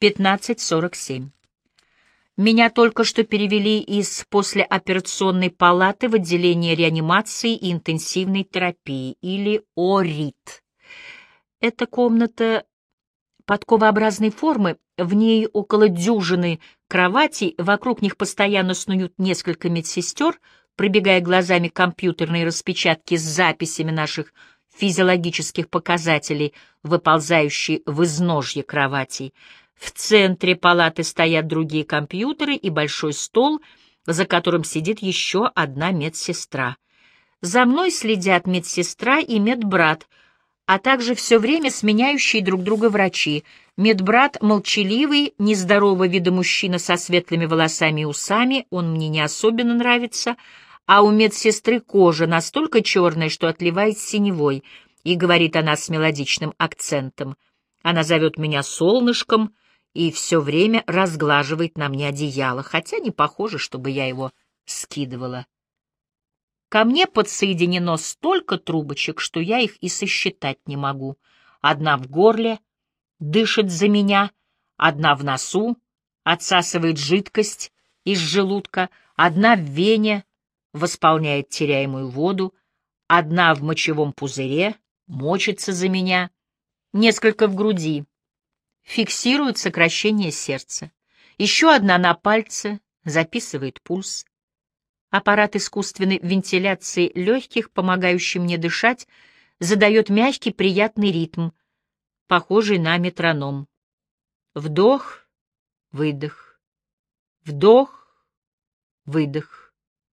15:47. Меня только что перевели из послеоперационной палаты в отделение реанимации и интенсивной терапии, или ОРИТ. Эта комната подковообразной формы, в ней около дюжины кроватей, вокруг них постоянно снуют несколько медсестер, пробегая глазами компьютерные распечатки с записями наших физиологических показателей, выползающие в изножье кроватей. В центре палаты стоят другие компьютеры и большой стол, за которым сидит еще одна медсестра. За мной следят медсестра и медбрат, а также все время сменяющие друг друга врачи. Медбрат — молчаливый, нездорового вида мужчина со светлыми волосами и усами, он мне не особенно нравится, а у медсестры кожа настолько черная, что отливает синевой, и говорит она с мелодичным акцентом. Она зовет меня солнышком и все время разглаживает на мне одеяло, хотя не похоже, чтобы я его скидывала. Ко мне подсоединено столько трубочек, что я их и сосчитать не могу. Одна в горле, дышит за меня, одна в носу, отсасывает жидкость из желудка, одна в вене, восполняет теряемую воду, одна в мочевом пузыре, мочится за меня, несколько в груди, фиксирует сокращение сердца, еще одна на пальце, записывает пульс. Аппарат искусственной вентиляции легких, помогающий мне дышать, задает мягкий, приятный ритм, похожий на метроном. Вдох, выдох, вдох, выдох.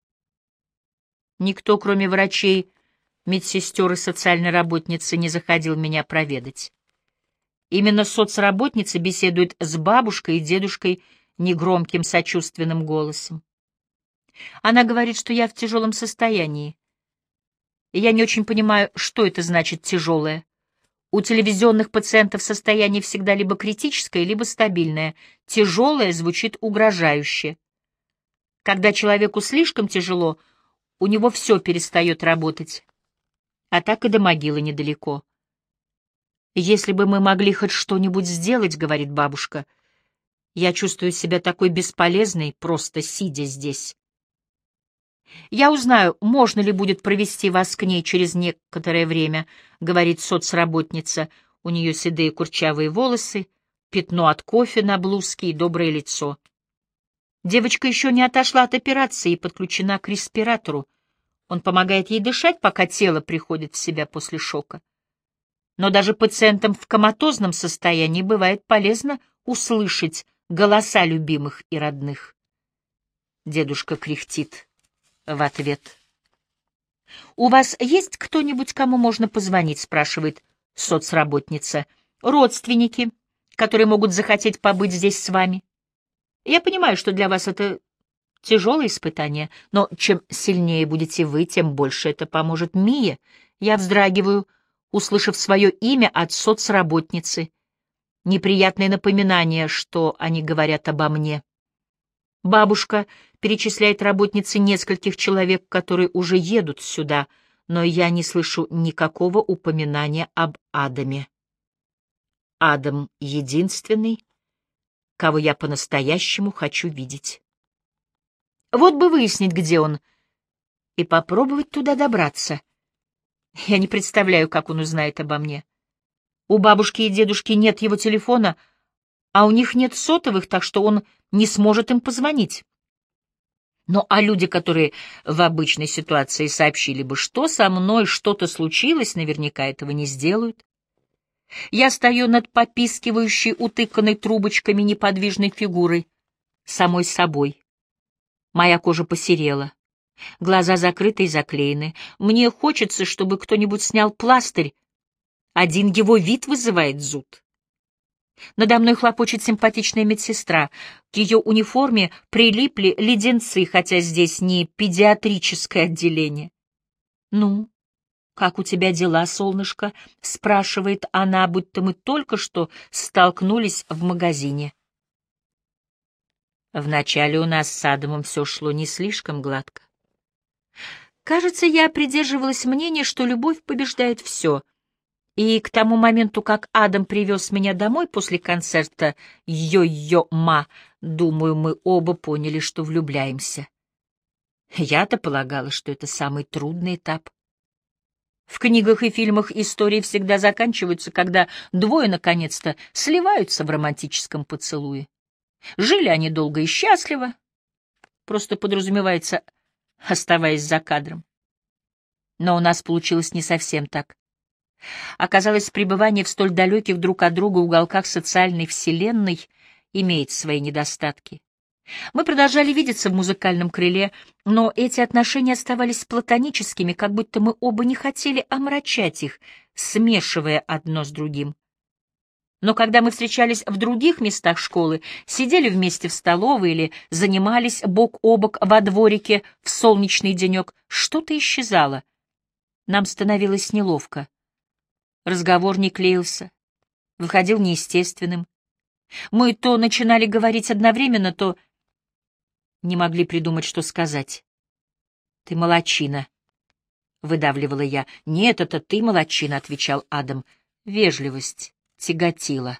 Никто, кроме врачей, медсестер и социальной работницы, не заходил меня проведать. Именно соцработница беседует с бабушкой и дедушкой негромким сочувственным голосом. Она говорит, что я в тяжелом состоянии. Я не очень понимаю, что это значит «тяжелое». У телевизионных пациентов состояние всегда либо критическое, либо стабильное. Тяжелое звучит угрожающе. Когда человеку слишком тяжело, у него все перестает работать. А так и до могилы недалеко. «Если бы мы могли хоть что-нибудь сделать, — говорит бабушка, — я чувствую себя такой бесполезной, просто сидя здесь. Я узнаю, можно ли будет провести вас к ней через некоторое время, — говорит соцработница. У нее седые курчавые волосы, пятно от кофе на блузке и доброе лицо. Девочка еще не отошла от операции и подключена к респиратору. Он помогает ей дышать, пока тело приходит в себя после шока. Но даже пациентам в коматозном состоянии бывает полезно услышать голоса любимых и родных. Дедушка кряхтит в ответ. «У вас есть кто-нибудь, кому можно позвонить?» — спрашивает соцработница. «Родственники, которые могут захотеть побыть здесь с вами. Я понимаю, что для вас это тяжелое испытание, но чем сильнее будете вы, тем больше это поможет Мие». Я вздрагиваю, услышав свое имя от соцработницы. Неприятное напоминание, что они говорят обо мне. Бабушка перечисляет работницы нескольких человек, которые уже едут сюда, но я не слышу никакого упоминания об Адаме. Адам — единственный, кого я по-настоящему хочу видеть. Вот бы выяснить, где он, и попробовать туда добраться. Я не представляю, как он узнает обо мне. У бабушки и дедушки нет его телефона, а у них нет сотовых, так что он не сможет им позвонить. Ну, а люди, которые в обычной ситуации сообщили бы, что со мной что-то случилось, наверняка этого не сделают. Я стою над попискивающей, утыканной трубочками неподвижной фигурой, самой собой. Моя кожа посерела, глаза закрыты и заклеены. Мне хочется, чтобы кто-нибудь снял пластырь. Один его вид вызывает зуд. Надо мной хлопочет симпатичная медсестра. К ее униформе прилипли леденцы, хотя здесь не педиатрическое отделение. «Ну, как у тебя дела, солнышко?» — спрашивает она, будто мы только что столкнулись в магазине. Вначале у нас с Адамом все шло не слишком гладко. Кажется, я придерживалась мнения, что любовь побеждает все. И к тому моменту, как Адам привез меня домой после концерта «Йо-Йо-Ма», думаю, мы оба поняли, что влюбляемся. Я-то полагала, что это самый трудный этап. В книгах и фильмах истории всегда заканчиваются, когда двое наконец-то сливаются в романтическом поцелуе. Жили они долго и счастливо, просто подразумевается, оставаясь за кадром. Но у нас получилось не совсем так. Оказалось, пребывание в столь далеких друг от друга уголках социальной вселенной имеет свои недостатки. Мы продолжали видеться в музыкальном крыле, но эти отношения оставались платоническими, как будто мы оба не хотели омрачать их, смешивая одно с другим. Но когда мы встречались в других местах школы, сидели вместе в столовой или занимались бок о бок во дворике в солнечный денек, что-то исчезало. Нам становилось неловко. Разговор не клеился, выходил неестественным. Мы то начинали говорить одновременно, то не могли придумать, что сказать. «Ты молодчина», — выдавливала я. «Нет, это ты молодчина», — отвечал Адам. Вежливость тяготила.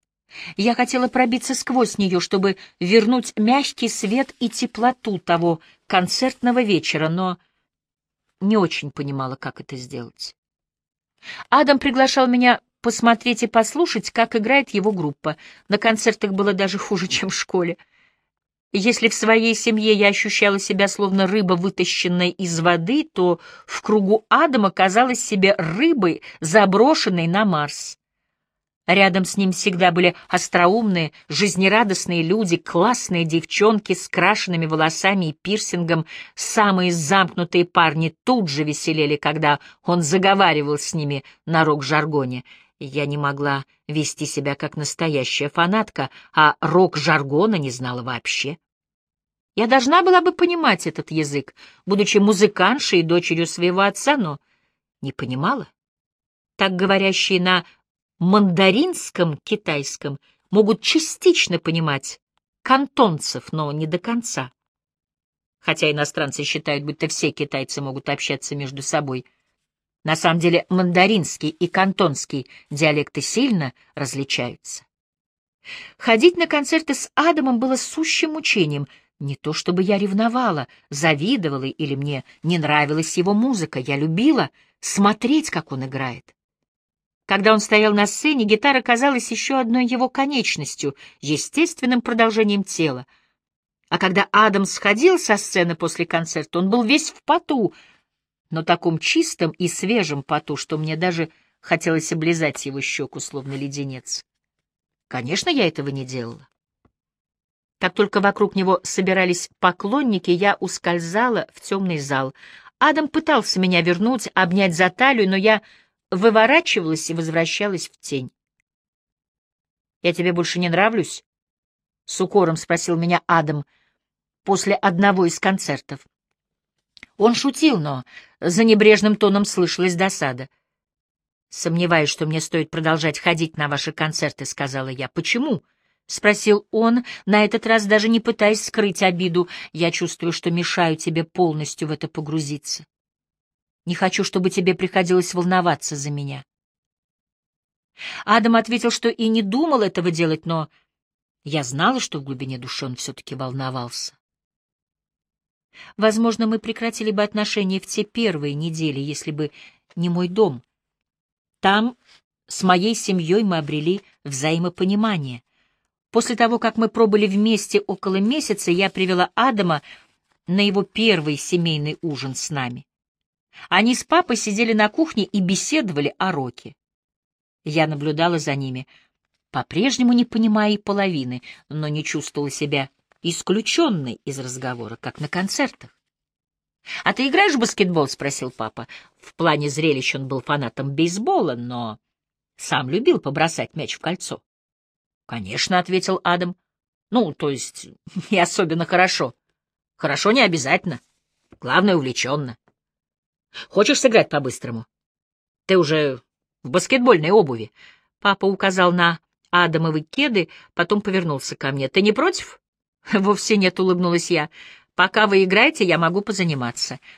Я хотела пробиться сквозь нее, чтобы вернуть мягкий свет и теплоту того концертного вечера, но не очень понимала, как это сделать. Адам приглашал меня посмотреть и послушать, как играет его группа. На концертах было даже хуже, чем в школе. Если в своей семье я ощущала себя словно рыба, вытащенная из воды, то в кругу Адама казалась себе рыбой, заброшенной на Марс. Рядом с ним всегда были остроумные, жизнерадостные люди, классные девчонки с крашенными волосами и пирсингом. Самые замкнутые парни тут же веселели, когда он заговаривал с ними на рок-жаргоне. Я не могла вести себя как настоящая фанатка, а рок-жаргона не знала вообще. Я должна была бы понимать этот язык, будучи музыкантшей и дочерью своего отца, но не понимала. Так говорящие на мандаринском китайском могут частично понимать кантонцев, но не до конца. Хотя иностранцы считают, будто все китайцы могут общаться между собой. На самом деле мандаринский и кантонский диалекты сильно различаются. Ходить на концерты с Адамом было сущим мучением. Не то чтобы я ревновала, завидовала или мне не нравилась его музыка. Я любила смотреть, как он играет. Когда он стоял на сцене, гитара казалась еще одной его конечностью, естественным продолжением тела. А когда Адам сходил со сцены после концерта, он был весь в поту, но таком чистом и свежем поту, что мне даже хотелось облизать его щеку, словно леденец. Конечно, я этого не делала. Как только вокруг него собирались поклонники, я ускользала в темный зал. Адам пытался меня вернуть, обнять за талию, но я выворачивалась и возвращалась в тень. «Я тебе больше не нравлюсь?» — с укором спросил меня Адам после одного из концертов. Он шутил, но за небрежным тоном слышалась досада. «Сомневаюсь, что мне стоит продолжать ходить на ваши концерты», — сказала я. «Почему?» — спросил он, на этот раз даже не пытаясь скрыть обиду. «Я чувствую, что мешаю тебе полностью в это погрузиться. Не хочу, чтобы тебе приходилось волноваться за меня». Адам ответил, что и не думал этого делать, но я знала, что в глубине души он все-таки волновался. Возможно, мы прекратили бы отношения в те первые недели, если бы не мой дом. Там с моей семьей мы обрели взаимопонимание. После того, как мы пробыли вместе около месяца, я привела Адама на его первый семейный ужин с нами. Они с папой сидели на кухне и беседовали о роке. Я наблюдала за ними, по-прежнему не понимая и половины, но не чувствовала себя исключенной из разговора, как на концертах. «А ты играешь в баскетбол?» — спросил папа. В плане зрелищ он был фанатом бейсбола, но сам любил побросать мяч в кольцо. «Конечно», — ответил Адам. «Ну, то есть, не особенно хорошо. Хорошо не обязательно. Главное, увлеченно. Хочешь сыграть по-быстрому? Ты уже в баскетбольной обуви». Папа указал на Адамовы кеды, потом повернулся ко мне. «Ты не против?» «Вовсе нет», — улыбнулась я. «Пока вы играете, я могу позаниматься».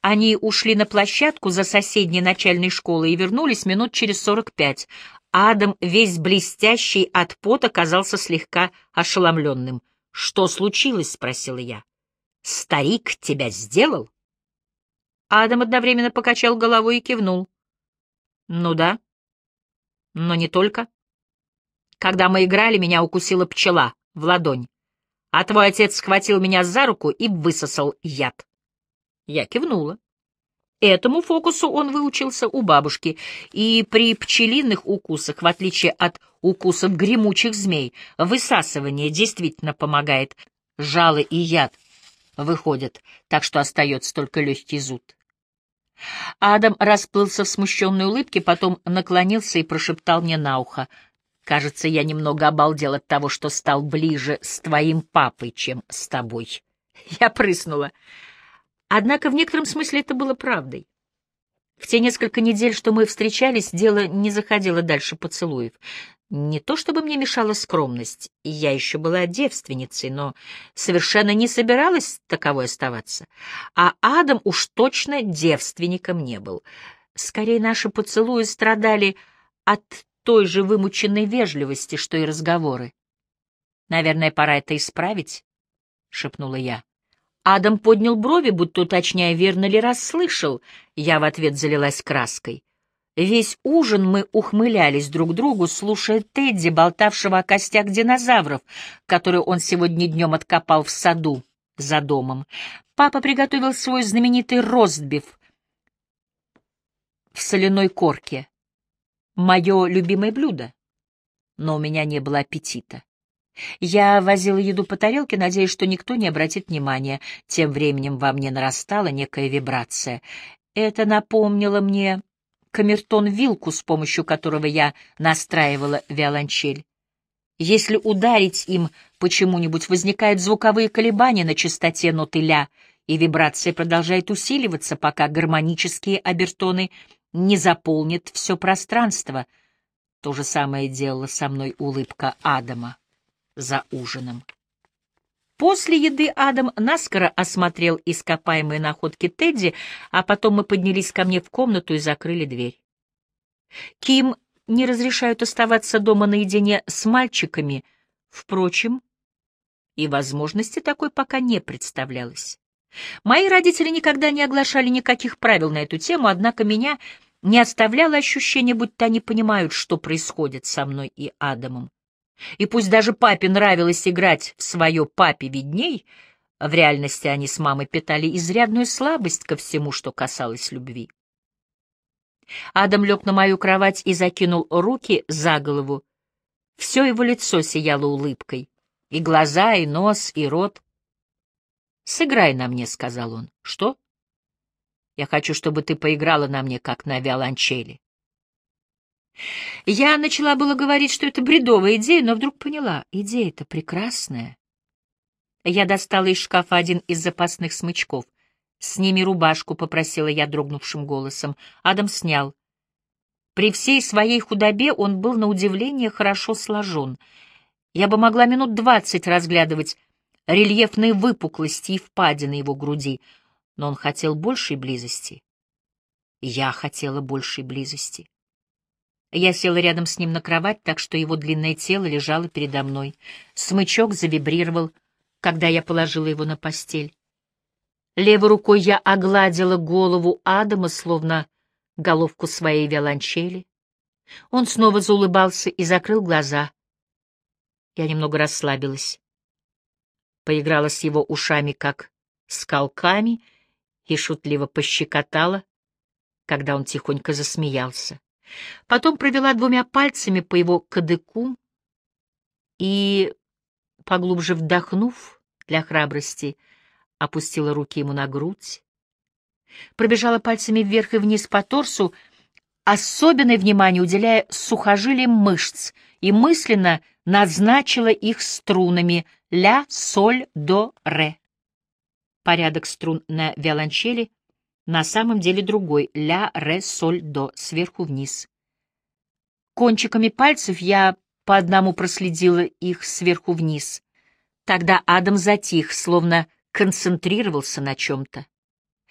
Они ушли на площадку за соседней начальной школой и вернулись минут через 45. Адам, весь блестящий от пота, казался слегка ошеломленным. «Что случилось?» — спросила я. «Старик тебя сделал?» Адам одновременно покачал головой и кивнул. «Ну да, но не только. Когда мы играли, меня укусила пчела в ладонь, а твой отец схватил меня за руку и высосал яд». Я кивнула. Этому фокусу он выучился у бабушки, и при пчелиных укусах, в отличие от укусов гремучих змей, высасывание действительно помогает. Жало и яд выходят, так что остается только легкий зуд. Адам расплылся в смущенной улыбке, потом наклонился и прошептал мне на ухо: «Кажется, я немного обалдел от того, что стал ближе с твоим папой, чем с тобой». Я прыснула. Однако в некотором смысле это было правдой. В те несколько недель, что мы встречались, дело не заходило дальше поцелуев. Не то чтобы мне мешала скромность, я еще была девственницей, но совершенно не собиралась таковой оставаться. А Адам уж точно девственником не был. Скорее, наши поцелуи страдали от той же вымученной вежливости, что и разговоры. «Наверное, пора это исправить», — шепнула я. Адам поднял брови, будто уточняя, верно ли расслышал. Я в ответ залилась краской. Весь ужин мы ухмылялись друг другу, слушая Тедди, болтавшего о костях динозавров, которые он сегодня днем откопал в саду за домом. Папа приготовил свой знаменитый ростбиф в соляной корке. Мое любимое блюдо, но у меня не было аппетита. Я возила еду по тарелке, надеясь, что никто не обратит внимания. Тем временем во мне нарастала некая вибрация. Это напомнило мне камертон-вилку, с помощью которого я настраивала виолончель. Если ударить им почему-нибудь, возникают звуковые колебания на частоте ноты ля, и вибрация продолжает усиливаться, пока гармонические обертоны не заполнят все пространство. То же самое делала со мной улыбка Адама за ужином. После еды Адам наскоро осмотрел ископаемые находки Тедди, а потом мы поднялись ко мне в комнату и закрыли дверь. Ким не разрешают оставаться дома наедине с мальчиками, впрочем, и возможности такой пока не представлялось. Мои родители никогда не оглашали никаких правил на эту тему, однако меня не оставляло ощущение, будто они понимают, что происходит со мной и Адамом. И пусть даже папе нравилось играть в свое «папе видней», в реальности они с мамой питали изрядную слабость ко всему, что касалось любви. Адам лег на мою кровать и закинул руки за голову. Все его лицо сияло улыбкой, и глаза, и нос, и рот. «Сыграй на мне», — сказал он. «Что?» «Я хочу, чтобы ты поиграла на мне, как на виолончели». Я начала было говорить, что это бредовая идея, но вдруг поняла, идея-то прекрасная. Я достала из шкафа один из запасных смычков. «Сними рубашку», — попросила я дрогнувшим голосом. Адам снял. При всей своей худобе он был на удивление хорошо сложен. Я бы могла минут 20 разглядывать рельефные выпуклости и впадины его груди, но он хотел большей близости. Я хотела большей близости. Я села рядом с ним на кровать, так что его длинное тело лежало передо мной. Смычок завибрировал, когда я положила его на постель. Левой рукой я огладила голову Адама, словно головку своей виолончели. Он снова заулыбался и закрыл глаза. Я немного расслабилась. Поиграла с его ушами, как с колками, и шутливо пощекотала, когда он тихонько засмеялся. Потом провела двумя пальцами по его кадыку и, поглубже вдохнув для храбрости, опустила руки ему на грудь, пробежала пальцами вверх и вниз по торсу, особенное внимание уделяя сухожилиям мышц, и мысленно назначила их струнами ля, соль, до, ре. Порядок струн на виолончели на самом деле другой — ля, ре, соль, до, сверху вниз. Кончиками пальцев я по одному проследила их сверху вниз. Тогда Адам затих, словно концентрировался на чем-то.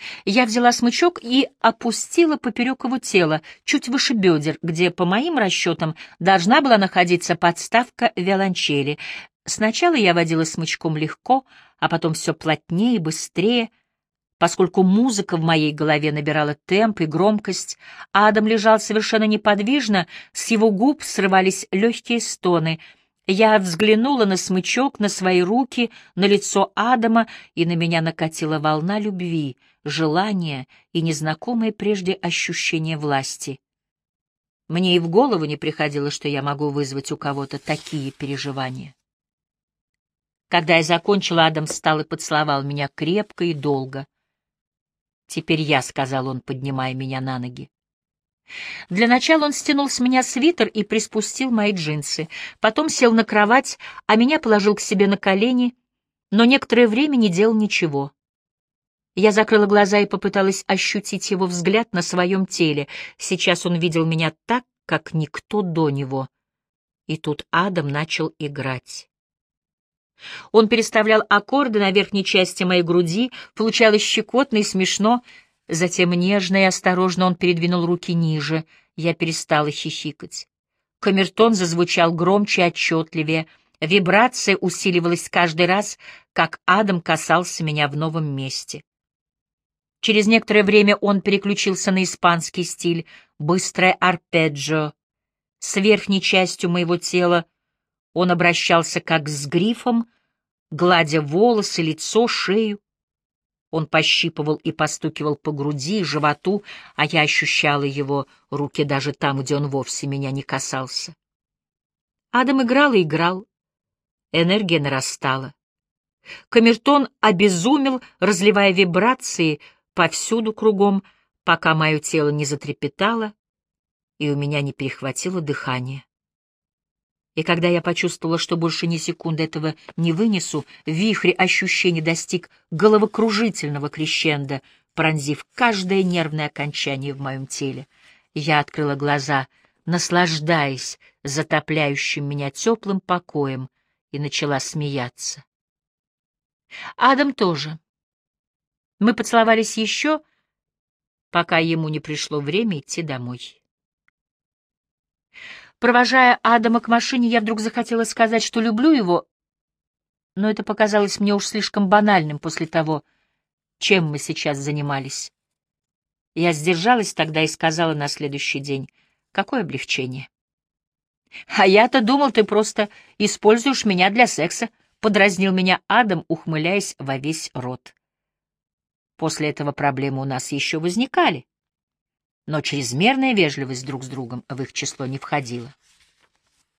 Я взяла смычок и опустила поперек его тела, чуть выше бедер, где, по моим расчетам, должна была находиться подставка виолончели. Сначала я водила смычком легко, а потом все плотнее и быстрее. Поскольку музыка в моей голове набирала темп и громкость, Адам лежал совершенно неподвижно, с его губ срывались легкие стоны. Я взглянула на смычок, на свои руки, на лицо Адама, и на меня накатила волна любви, желания и незнакомое прежде ощущение власти. Мне и в голову не приходило, что я могу вызвать у кого-то такие переживания. Когда я закончила, Адам встал и поцеловал меня крепко и долго. «Теперь я», — сказал он, поднимая меня на ноги. Для начала он стянул с меня свитер и приспустил мои джинсы, потом сел на кровать, а меня положил к себе на колени, но некоторое время не делал ничего. Я закрыла глаза и попыталась ощутить его взгляд на своем теле. Сейчас он видел меня так, как никто до него. И тут Адам начал играть. Он переставлял аккорды на верхней части моей груди, получалось щекотно и смешно. Затем нежно и осторожно он передвинул руки ниже. Я перестала хихикать. Камертон зазвучал громче и отчетливее. Вибрация усиливалась каждый раз, как Адам касался меня в новом месте. Через некоторое время он переключился на испанский стиль, быстрое арпеджио. С верхней частью моего тела он обращался как с грифом, гладя волосы, лицо, шею. Он пощипывал и постукивал по груди и животу, а я ощущала его руки даже там, где он вовсе меня не касался. Адам играл и играл. Энергия нарастала. Камертон обезумел, разливая вибрации повсюду кругом, пока мое тело не затрепетало и у меня не перехватило дыхание. И когда я почувствовала, что больше ни секунды этого не вынесу, вихрь ощущений достиг головокружительного крещендо, пронзив каждое нервное окончание в моем теле. Я открыла глаза, наслаждаясь затопляющим меня теплым покоем, и начала смеяться. Адам тоже. Мы поцеловались еще, пока ему не пришло время идти домой. Провожая Адама к машине, я вдруг захотела сказать, что люблю его, но это показалось мне уж слишком банальным после того, чем мы сейчас занимались. Я сдержалась тогда и сказала на следующий день: «Какое облегчение!» «А я-то думал, ты просто используешь меня для секса», — подразнил меня Адам, ухмыляясь во весь рот. После этого проблемы у нас еще возникали, но чрезмерная вежливость друг с другом в их число не входила.